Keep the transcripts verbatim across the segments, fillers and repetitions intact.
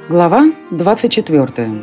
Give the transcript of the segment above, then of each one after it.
Глава двадцать четвёртая.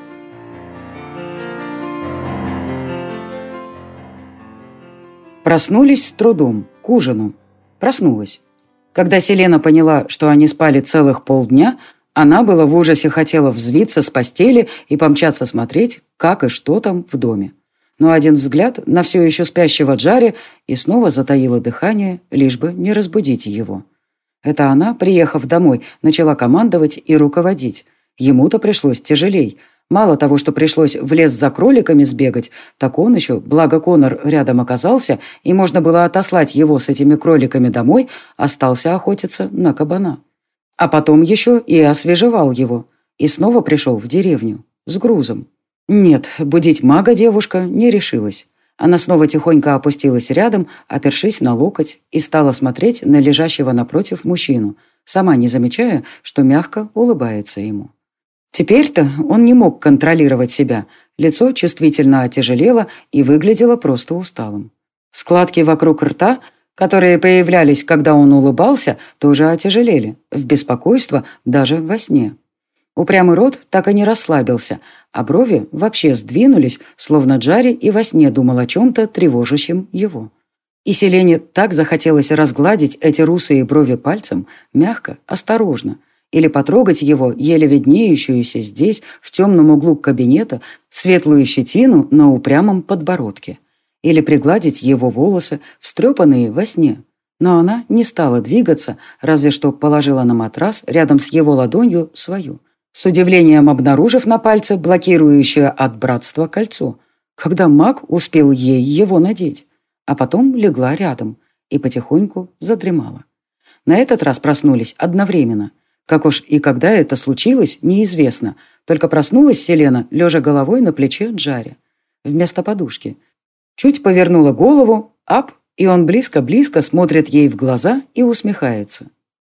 Проснулись с трудом, к ужину. Проснулась. Когда Селена поняла, что они спали целых полдня, она была в ужасе, хотела взвиться с постели и помчаться смотреть, как и что там в доме. Но один взгляд на все еще спящего Джаре и снова затаила дыхание, лишь бы не разбудить его. Это она, приехав домой, начала командовать и руководить. Ему-то пришлось тяжелей. Мало того, что пришлось в лес за кроликами сбегать, так он еще, благо Конор рядом оказался, и можно было отослать его с этими кроликами домой, остался охотиться на кабана. А потом еще и освежевал его. И снова пришел в деревню. С грузом. Нет, будить мага девушка не решилась. Она снова тихонько опустилась рядом, опершись на локоть, и стала смотреть на лежащего напротив мужчину, сама не замечая, что мягко улыбается ему. Теперь-то он не мог контролировать себя, лицо чувствительно отяжелело и выглядело просто усталым. Складки вокруг рта, которые появлялись, когда он улыбался, тоже отяжелели, в беспокойство даже во сне. Упрямый рот так и не расслабился, а брови вообще сдвинулись, словно Джари и во сне думал о чем-то тревожащем его. И Селене так захотелось разгладить эти русые брови пальцем, мягко, осторожно, или потрогать его, еле виднеющуюся здесь, в темном углу кабинета, светлую щетину на упрямом подбородке, или пригладить его волосы, встрепанные во сне. Но она не стала двигаться, разве что положила на матрас рядом с его ладонью свою, с удивлением обнаружив на пальце блокирующее от братства кольцо, когда маг успел ей его надеть, а потом легла рядом и потихоньку задремала. На этот раз проснулись одновременно. Как уж и когда это случилось, неизвестно, только проснулась Селена, лежа головой на плече Джари, вместо подушки. Чуть повернула голову, ап, и он близко-близко смотрит ей в глаза и усмехается.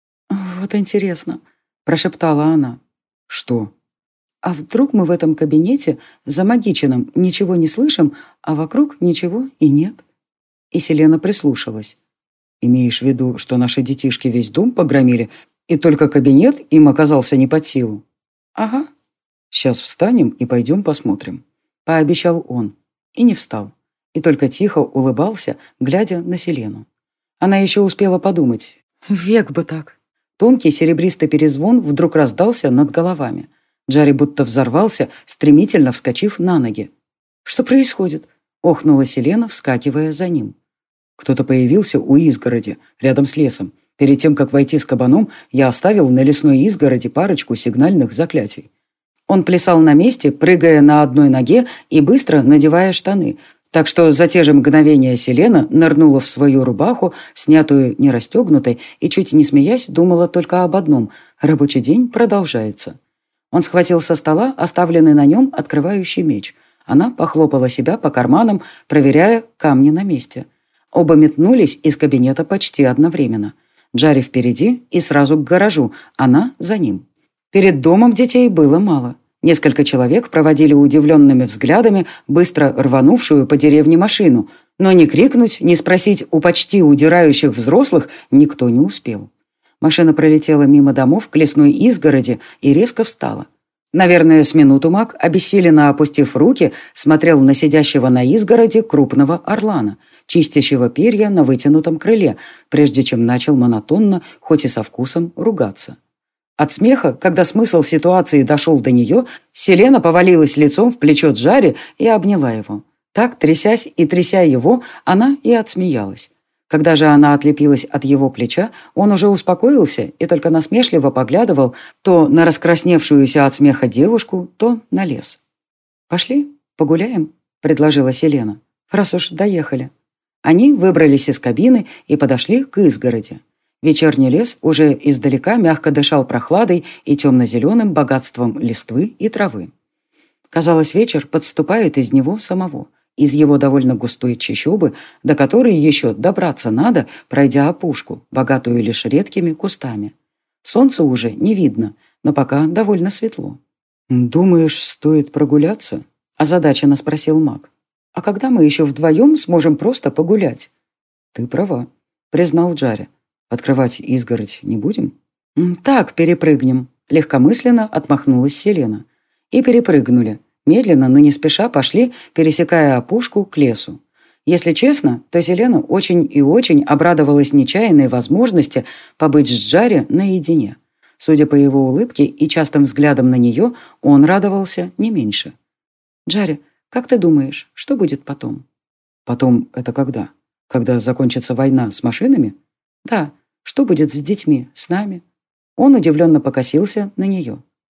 «Вот интересно», – прошептала она. «Что?» «А вдруг мы в этом кабинете замагиченном ничего не слышим, а вокруг ничего и нет?» И Селена прислушалась. «Имеешь в виду, что наши детишки весь дом погромили, и только кабинет им оказался не под силу?» «Ага». «Сейчас встанем и пойдем посмотрим», – пообещал он. И не встал. И только тихо улыбался, глядя на Селену. Она еще успела подумать. «Век бы так». Тонкий серебристый перезвон вдруг раздался над головами. Джари будто взорвался, стремительно вскочив на ноги. «Что происходит?» – охнула Селена, вскакивая за ним. Кто-то появился у изгороди, рядом с лесом. Перед тем, как войти с кабаном, я оставил на лесной изгороди парочку сигнальных заклятий. Он плясал на месте, прыгая на одной ноге и быстро надевая штаны, так что за те же мгновения Селена нырнула в свою рубаху, снятую не расстегнутой, и, чуть не смеясь, думала только об одном – рабочий день продолжается. Он схватил со стола оставленный на нем открывающий меч. Она похлопала себя по карманам, проверяя камни на месте. Оба метнулись из кабинета почти одновременно. Джари впереди и сразу к гаражу, она за ним. Перед домом детей было мало. Несколько человек проводили удивленными взглядами быстро рванувшую по деревне машину, но ни крикнуть, ни спросить у почти удирающих взрослых никто не успел. Машина пролетела мимо домов к лесной изгороди и резко встала. Наверное, с минуту маг, обессиленно опустив руки, смотрел на сидящего на изгороди крупного орлана, чистящего перья на вытянутом крыле, прежде чем начал монотонно, хоть и со вкусом, ругаться. От смеха, когда смысл ситуации дошел до нее, Селена повалилась лицом в плечо Джари и обняла его. Так, трясясь и тряся его, она и отсмеялась. Когда же она отлепилась от его плеча, он уже успокоился и только насмешливо поглядывал то на раскрасневшуюся от смеха девушку, то на лес. «Пошли, погуляем», — предложила Селена, — «раз уж доехали». Они выбрались из кабины и подошли к изгороди. Вечерний лес уже издалека мягко дышал прохладой и темно-зеленым богатством листвы и травы. Казалось, вечер подступает из него самого, из его довольно густой чащобы, до которой еще добраться надо, пройдя опушку, богатую лишь редкими кустами. Солнца уже не видно, но пока довольно светло. «Думаешь, стоит прогуляться?» – озадаченно спросил маг. «А когда мы еще вдвоем сможем просто погулять?» «Ты права», – признал Джари. «Открывать изгородь не будем?» «Так, перепрыгнем», Легкомысленно отмахнулась Селена. И перепрыгнули. Медленно, но не спеша пошли, пересекая опушку к лесу. Если честно, то Селена очень и очень обрадовалась нечаянной возможности побыть с Джаре наедине. Судя по его улыбке и частым взглядам на нее, он радовался не меньше. «Джаре, как ты думаешь, что будет потом?» «Потом это когда? Когда закончится война с машинами?» «Да. Что будет с детьми, с нами?» Он удивленно покосился на нее.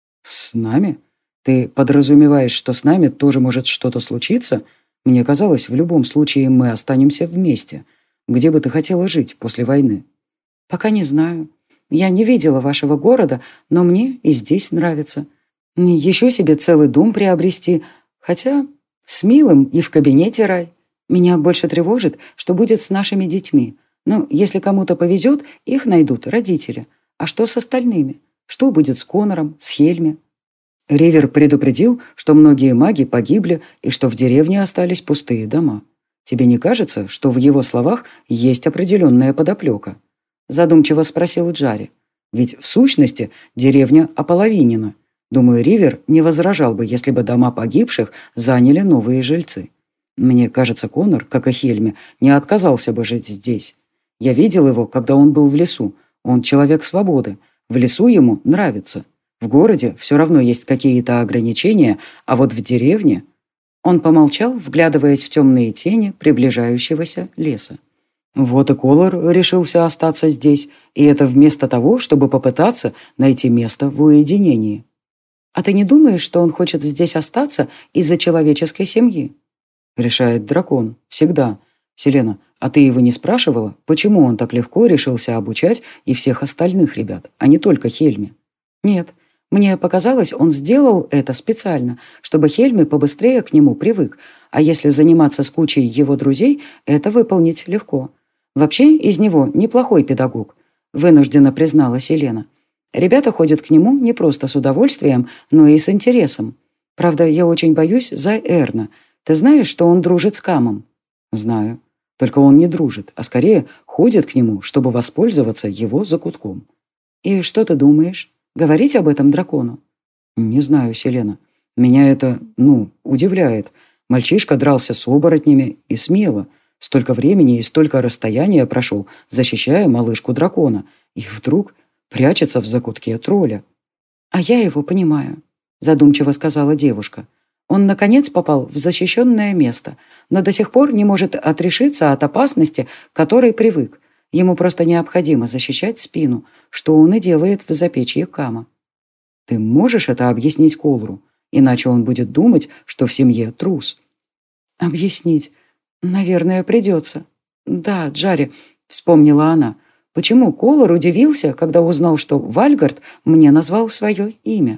«С нами? Ты подразумеваешь, что с нами тоже может что-то случиться? Мне казалось, в любом случае мы останемся вместе. Где бы ты хотела жить после войны?» «Пока не знаю. Я не видела вашего города, но мне и здесь нравится. Еще себе целый дом приобрести, хотя с милым и в кабинете рай. Меня больше тревожит, что будет с нашими детьми. Ну, если кому-то повезет, их найдут родители. А что с остальными? Что будет с Конором, с Хельми?» Ривер предупредил, что многие маги погибли и что в деревне остались пустые дома. Тебе не кажется, что в его словах есть определенная подоплека? Задумчиво спросил Джаре. Ведь в сущности деревня ополовинена. Думаю, Ривер не возражал бы, если бы дома погибших заняли новые жильцы. Мне кажется, Конор, как и Хельми, не отказался бы жить здесь. Я видел его, когда он был в лесу. Он человек свободы. В лесу ему нравится. В городе все равно есть какие-то ограничения, а вот в деревне...» Он помолчал, вглядываясь в темные тени приближающегося леса. Вот и Колор решился остаться здесь, и это вместо того, чтобы попытаться найти место в уединении. «А ты не думаешь, что он хочет здесь остаться из-за человеческой семьи?» «Решает дракон. Всегда. Селена, а ты его не спрашивала, почему он так легко решился обучать и всех остальных ребят, а не только Хельми?» «Нет. Мне показалось, он сделал это специально, чтобы Хельми побыстрее к нему привык, а если заниматься с кучей его друзей, это выполнить легко. Вообще, из него неплохой педагог», — вынужденно призналась Елена. «Ребята ходят к нему не просто с удовольствием, но и с интересом. Правда, я очень боюсь за Эрна. Ты знаешь, что он дружит с Камом?» «Знаю. Только он не дружит, а скорее ходит к нему, чтобы воспользоваться его закутком». «И что ты думаешь? Говорить об этом дракону?» «Не знаю, Селена. Меня это, ну, удивляет. Мальчишка дрался с оборотнями и смело. Столько времени и столько расстояния прошел, защищая малышку дракона. И вдруг прячется в закутке тролля». «А я его понимаю», — задумчиво сказала девушка. «Он, наконец, попал в защищенное место, но до сих пор не может отрешиться от опасности, к которой привык. Ему просто необходимо защищать спину, что он и делает в запечье Кама». «Ты можешь это объяснить Колру? Иначе он будет думать, что в семье трус». «Объяснить? Наверное, придется. Да, Джаре», — вспомнила она. «Почему Колор удивился, когда узнал, что Вальгард мне назвал свое имя?»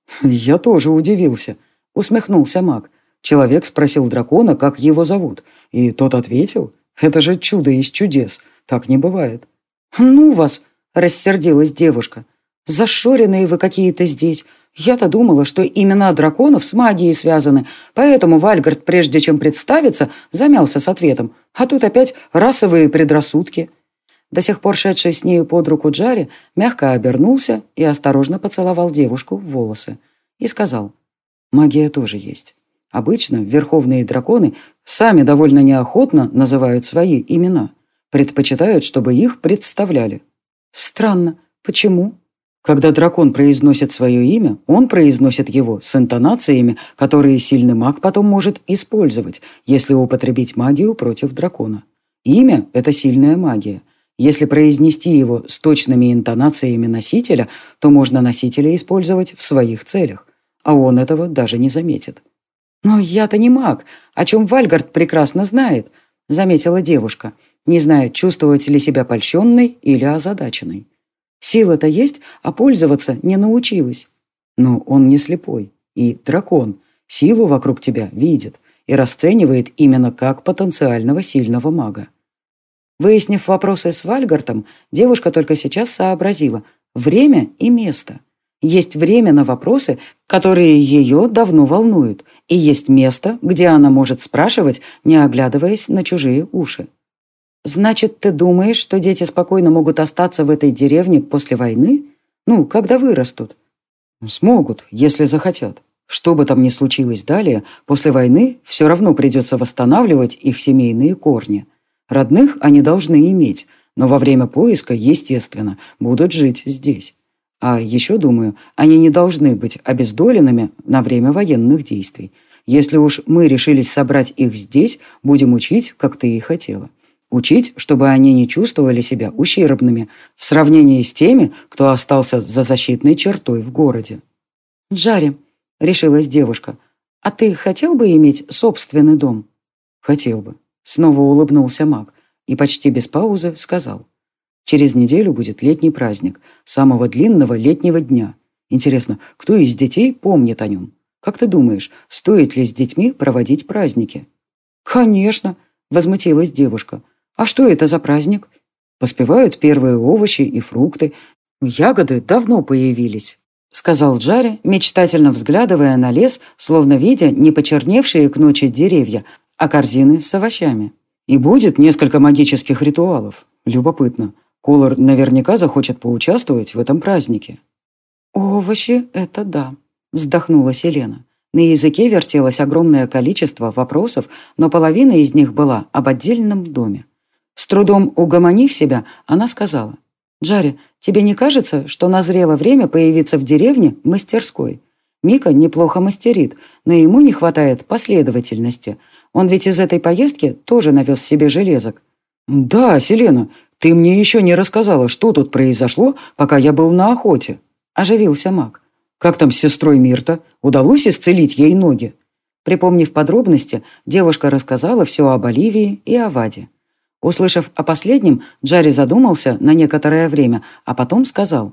«Я тоже удивился», — усмехнулся маг. Человек спросил дракона, как его зовут, и тот ответил: «Это же чудо из чудес. Так не бывает». «Ну вас!» – рассердилась девушка. «Зашоренные вы какие-то здесь. Я-то думала, что имена драконов с магией связаны, поэтому Вальгард, прежде чем представиться, замялся с ответом. А тут опять расовые предрассудки». До сих пор шедший с нею под руку Джаре мягко обернулся и осторожно поцеловал девушку в волосы. И сказал: «Магия тоже есть. Обычно верховные драконы сами довольно неохотно называют свои имена. Предпочитают, чтобы их представляли». «Странно. Почему?» «Когда дракон произносит свое имя, он произносит его с интонациями, которые сильный маг потом может использовать, если употребить магию против дракона. Имя – это сильная магия. Если произнести его с точными интонациями носителя, то можно носителя использовать в своих целях, а он этого даже не заметит». «Но я-то не маг, о чем Вальгард прекрасно знает», – заметила девушка, не зная, чувствовать ли себя польщенной или озадаченной. «Сила-то есть, а пользоваться не научилась». «Но он не слепой. И дракон силу вокруг тебя видит и расценивает именно как потенциального сильного мага». Выяснив вопросы с Вальгартом, девушка только сейчас сообразила время и место. Есть время на вопросы, которые ее давно волнуют, и есть место, где она может спрашивать, не оглядываясь на чужие уши. «Значит, ты думаешь, что дети спокойно могут остаться в этой деревне после войны? Ну, когда вырастут?» Смогут, если захотят. Что бы там ни случилось далее, после войны все равно придется восстанавливать их семейные корни. Родных они должны иметь, но во время поиска, естественно, будут жить здесь. А еще, думаю, они не должны быть обездоленными на время военных действий. Если уж мы решились собрать их здесь, будем учить, как ты и хотела. Учить, чтобы они не чувствовали себя ущербными в сравнении с теми, кто остался за защитной чертой в городе. «Джарри», — решилась девушка, — «а ты хотел бы иметь собственный дом?» «Хотел бы», — снова улыбнулся маг и почти без паузы сказал. «Через неделю будет летний праздник, самого длинного летнего дня. Интересно, кто из детей помнит о нем? Как ты думаешь, стоит ли с детьми проводить праздники?» «Конечно», — возмутилась девушка. «А что это за праздник?» «Поспевают первые овощи и фрукты. Ягоды давно появились», — сказал Джарри, мечтательно взглядывая на лес, словно видя не почерневшие к ночи деревья, а корзины с овощами. «И будет несколько магических ритуалов. Любопытно. Колор наверняка захочет поучаствовать в этом празднике». «Овощи — это да», — вздохнула Селена. На языке вертелось огромное количество вопросов, но половина из них была об отдельном доме. С трудом угомонив себя, она сказала: «Джарри, тебе не кажется, что назрело время появиться в деревне мастерской? Мика неплохо мастерит, но ему не хватает последовательности. Он ведь из этой поездки тоже навез себе железок». «Да, Селена, ты мне еще не рассказала, что тут произошло, пока я был на охоте», — оживился маг. «Как там с сестрой Мирта? Удалось исцелить ей ноги?» Припомнив подробности, девушка рассказала все об Оливии и о Ваде. Услышав о последнем, Джарри задумался на некоторое время, а потом сказал: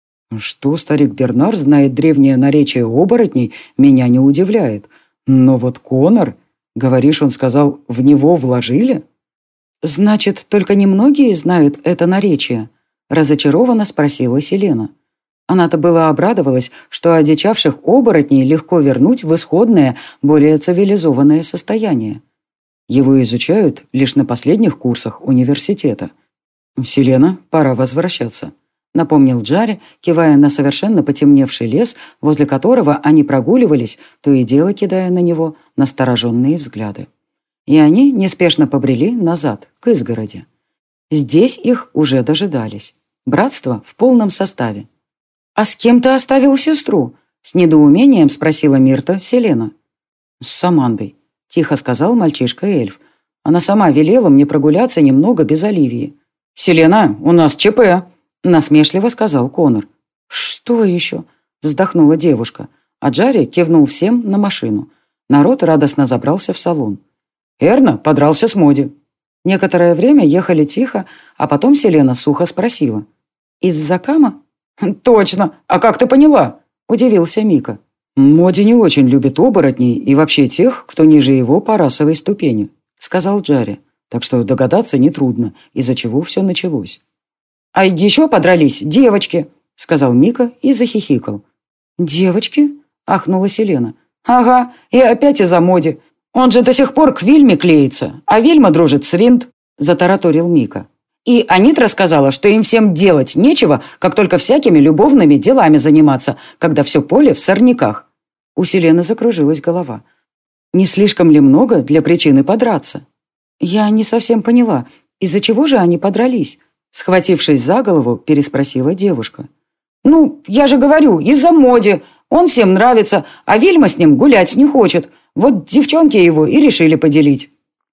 «Что старик Бернар знает древнее наречие оборотней, меня не удивляет. Но вот Конор, говоришь, он сказал, в него вложили?» «Значит, только немногие знают это наречие?» – разочарованно спросила Селена. Она-то была обрадовалась, что одичавших оборотней легко вернуть в исходное, более цивилизованное состояние. Его изучают лишь на последних курсах университета. «Селена, пора возвращаться», — напомнил Джарри, кивая на совершенно потемневший лес, возле которого они прогуливались, то и дело кидая на него настороженные взгляды. И они неспешно побрели назад, к изгороди. Здесь их уже дожидались. Братство в полном составе. «А с кем ты оставил сестру?» — с недоумением спросила Мирта Селена. «С Самандой», — тихо сказал мальчишка-эльф. «Она сама велела мне прогуляться немного без Оливии». «Селена, у нас ЧП», — насмешливо сказал Конор. «Что еще?» — вздохнула девушка, а Джарри кивнул всем на машину. Народ радостно забрался в салон. «Эрна подрался с Моди». Некоторое время ехали тихо, а потом Селена сухо спросила: «Из-за Кама?» «Точно! А как ты поняла?» – удивился Мика. «Моди не очень любит оборотней и вообще тех, кто ниже его по расовой ступени», – сказал Джарри. «Так что догадаться нетрудно, из-за чего все началось». «А еще подрались девочки», – сказал Мика и захихикал. «Девочки?» – ахнула Селена. «Ага, и опять из-за Моди. Он же до сих пор к Вильме клеится, а Вильма дружит с Ринд», – затараторил Мика. «И Анитра сказала, что им всем делать нечего, как только всякими любовными делами заниматься, когда все поле в сорняках». У Селены закружилась голова. «Не слишком ли много для причины подраться?» «Я не совсем поняла, из-за чего же они подрались?» Схватившись за голову, переспросила девушка. «Ну, я же говорю, из-за Моди. Он всем нравится, а Вильма с ним гулять не хочет. Вот девчонки его и решили поделить».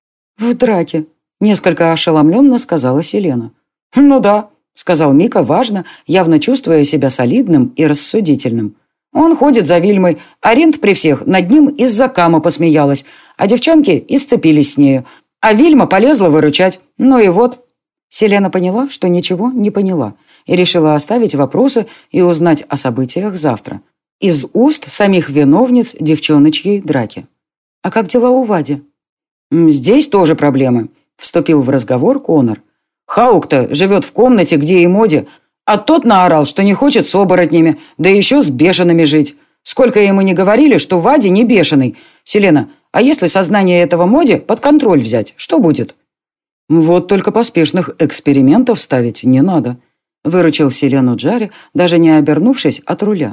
«В драке», — несколько ошеломленно сказала Селена. «Ну да», — сказал Мика важно, явно чувствуя себя солидным и рассудительным. «Он ходит за Вильмой, а Ринд при всех над ним из-за Кама посмеялась, а девчонки исцепились с нею, а Вильма полезла выручать. Ну и вот». Селена поняла, что ничего не поняла, и решила оставить вопросы и узнать о событиях завтра. Из уст самих виновниц девчоночьей драки. «А как дела у Вади?» «Здесь тоже проблемы», — вступил в разговор Конор. «Хаук-то живет в комнате, где и Моди, а тот наорал, что не хочет с оборотнями, да еще с бешеными жить. Сколько ему не говорили, что Вади не бешеный. Селена, а если сознание этого Моди под контроль взять, что будет?» «Вот только поспешных экспериментов ставить не надо», — выручил Селену Джарри, даже не обернувшись от руля.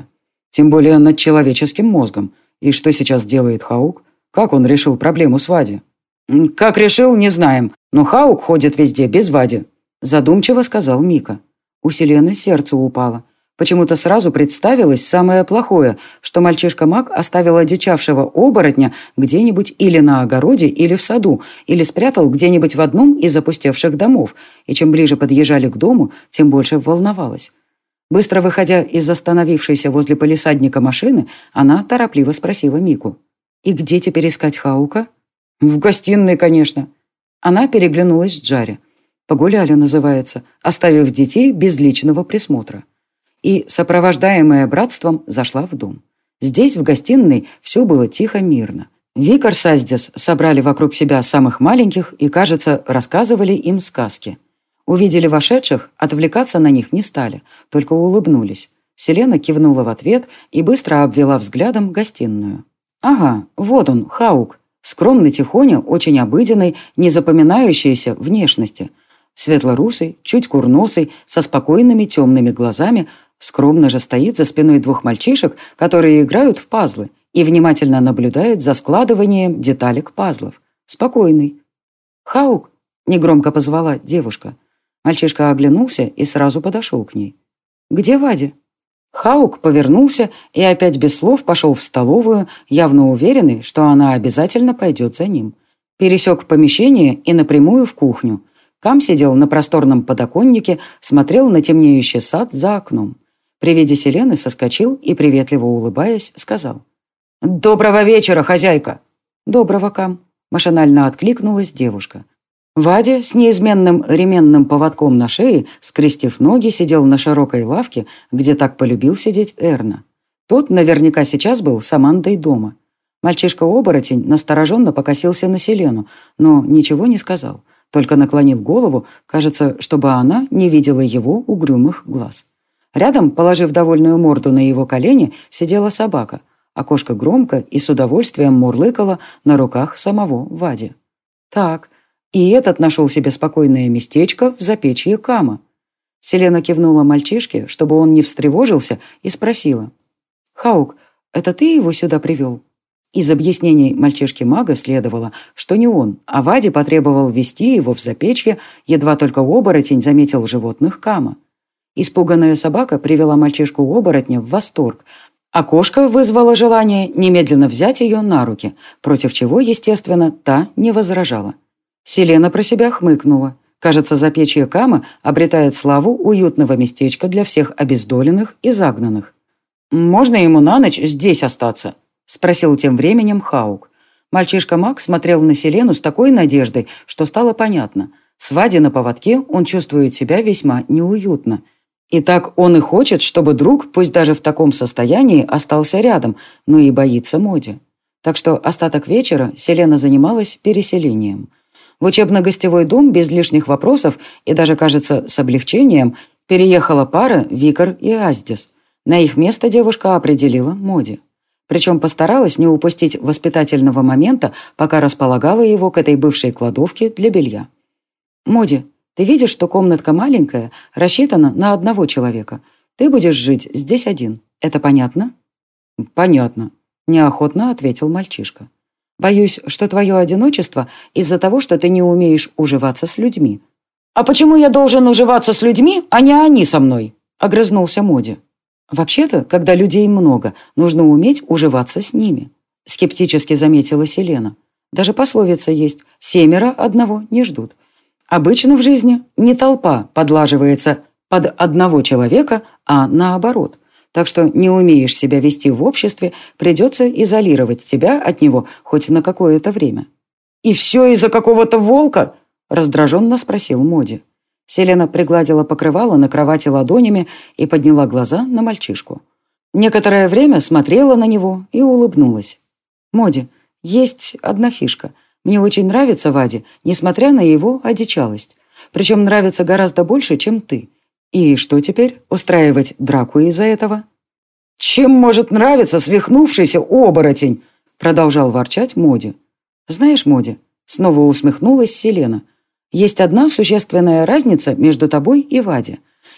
Тем более над человеческим мозгом. И что сейчас делает Хаук? Как он решил проблему с Вади? «Как решил, не знаем, но Хаук ходит везде без Вади», задумчиво сказал Мика. У Селены сердце упало. Почему-то сразу представилось самое плохое, что мальчишка-маг оставил одичавшего оборотня где-нибудь или на огороде, или в саду, или спрятал где-нибудь в одном из опустевших домов, и чем ближе подъезжали к дому, тем больше волновалась. Быстро выходя из остановившейся возле палисадника машины, она торопливо спросила Мику. «И где теперь искать Хаука?» «В гостиной, конечно». Она переглянулась с Джари. «Погуляли» называется, оставив детей без личного присмотра. И, сопровождаемая братством, зашла в дом. Здесь, в гостиной, все было тихо-мирно. Викар с Аздес собрали вокруг себя самых маленьких и, кажется, рассказывали им сказки. Увидели вошедших, отвлекаться на них не стали, только улыбнулись. Селена кивнула в ответ и быстро обвела взглядом гостиную. «Ага, вот он, Хаук. Скромный тихоня, очень обыденный, не запоминающийся внешности. Светлорусый, чуть курносый, со спокойными темными глазами, скромно же стоит за спиной двух мальчишек, которые играют в пазлы, и внимательно наблюдает за складыванием деталек пазлов. Спокойный. «Хаук!» — негромко позвала девушка. Мальчишка оглянулся и сразу подошел к ней. «Где Вадя?» Хаук повернулся и опять без слов пошел в столовую, явно уверенный, что она обязательно пойдет за ним. Пересек помещение и напрямую в кухню. Кам сидел на просторном подоконнике, смотрел на темнеющий сад за окном. При виде Селены соскочил и, приветливо улыбаясь, сказал: «Доброго вечера, хозяйка!» «Доброго, Кам!» – машинально откликнулась девушка. Вадя с неизменным ременным поводком на шее, скрестив ноги, сидел на широкой лавке, где так полюбил сидеть Эрна. Тот наверняка сейчас был с Амандой дома. Мальчишка-оборотень настороженно покосился на Селену, но ничего не сказал, только наклонил голову, кажется, чтобы она не видела его угрюмых глаз. Рядом, положив довольную морду на его колени, сидела собака, а кошка громко и с удовольствием мурлыкала на руках самого Вади. Так, и этот нашел себе спокойное местечко в запечье Кама. Селена кивнула мальчишке, чтобы он не встревожился, и спросила: «Хаук, это ты его сюда привел?» Из объяснений мальчишки-мага следовало, что не он, а Вади потребовал вести его в запечье, едва только оборотень заметил животных Кама. Испуганная собака привела мальчишку-оборотня в восторг, а кошка вызвала желание немедленно взять ее на руки, против чего, естественно, та не возражала. Селена про себя хмыкнула. Кажется, запечье Кама обретает славу уютного местечка для всех обездоленных и загнанных. «Можно ему на ночь здесь остаться?» – спросил тем временем Хаук. Мальчишка-маг смотрел на Селену с такой надеждой, что стало понятно. С Вади на поводке он чувствует себя весьма неуютно. И так он и хочет, чтобы друг, пусть даже в таком состоянии, остался рядом, но и боится Моди. Так что остаток вечера Селена занималась переселением. В учебно-гостевой дом без лишних вопросов и даже, кажется, с облегчением переехала пара Викар и Аздес. На их место девушка определила Моди. Причем постаралась не упустить воспитательного момента, пока располагала его к этой бывшей кладовке для белья. «Моди, ты видишь, что комнатка маленькая, рассчитана на одного человека. Ты будешь жить здесь один. Это понятно?» «Понятно», – неохотно ответил мальчишка. «Боюсь, что твое одиночество из-за того, что ты не умеешь уживаться с людьми». «А почему я должен уживаться с людьми, а не они со мной?» – огрызнулся Моди. «Вообще-то, когда людей много, нужно уметь уживаться с ними», – скептически заметила Селена. «Даже пословица есть: семеро одного не ждут. Обычно в жизни не толпа подлаживается под одного человека, а наоборот. Так что не умеешь себя вести в обществе, придется изолировать тебя от него хоть на какое-то время». «И все из-за какого-то волка?» – раздраженно спросил Моди. Селена пригладила покрывало на кровати ладонями и подняла глаза на мальчишку. Некоторое время смотрела на него и улыбнулась. «Моди, есть одна фишка. Мне очень нравится Вади, несмотря на его одичалость. Причем нравится гораздо больше, чем ты. И что теперь, устраивать драку из-за этого?» «Чем может нравиться свихнувшийся оборотень?» Продолжал ворчать Моди. «Знаешь, Моди», снова усмехнулась Селена, «есть одна существенная разница между тобой и Вади.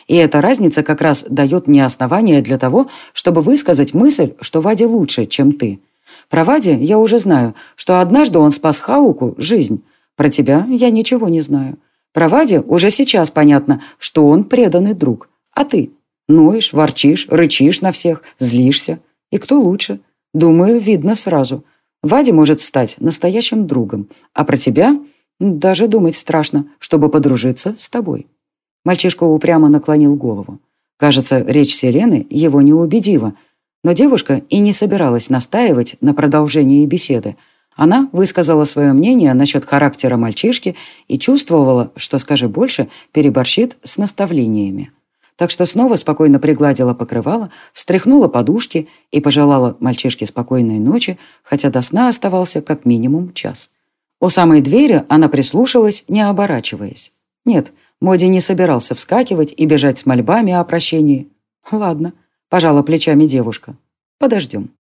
И эта разница как раз дает мне основания для того, чтобы высказать мысль, что Ваде лучше, чем ты. Про Ваде я уже знаю, что однажды он спас Хауку жизнь. Про тебя я ничего не знаю. Про Ваде уже сейчас понятно, что он преданный друг. А ты? Ноешь, ворчишь, рычишь на всех, злишься. И кто лучше? Думаю, видно сразу. Ваде может стать настоящим другом. А про тебя даже думать страшно, чтобы подружиться с тобой. Мальчишка упрямо наклонил голову. Кажется, речь Селены его не убедила. Но девушка и не собиралась настаивать на продолжении беседы. Она высказала свое мнение насчет характера мальчишки и чувствовала, что, скажи больше, переборщит с наставлениями. Так что снова спокойно пригладила покрывало, встряхнула подушки и пожелала мальчишке спокойной ночи, хотя до сна оставался как минимум час. У самой двери она прислушалась, не оборачиваясь. Нет, Моди не собирался вскакивать и бежать с мольбами о прощении. Ладно, пожала плечами девушка. Подождем.